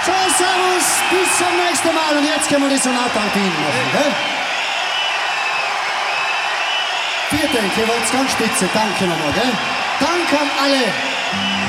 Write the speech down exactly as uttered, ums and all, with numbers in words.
So, servus, bis zum nächsten Mal und jetzt können wir die Sonate Alpine machen, gell? Vielen Dank, ihr wollt es ganz spitze, danke nochmal, gell? Danke an alle.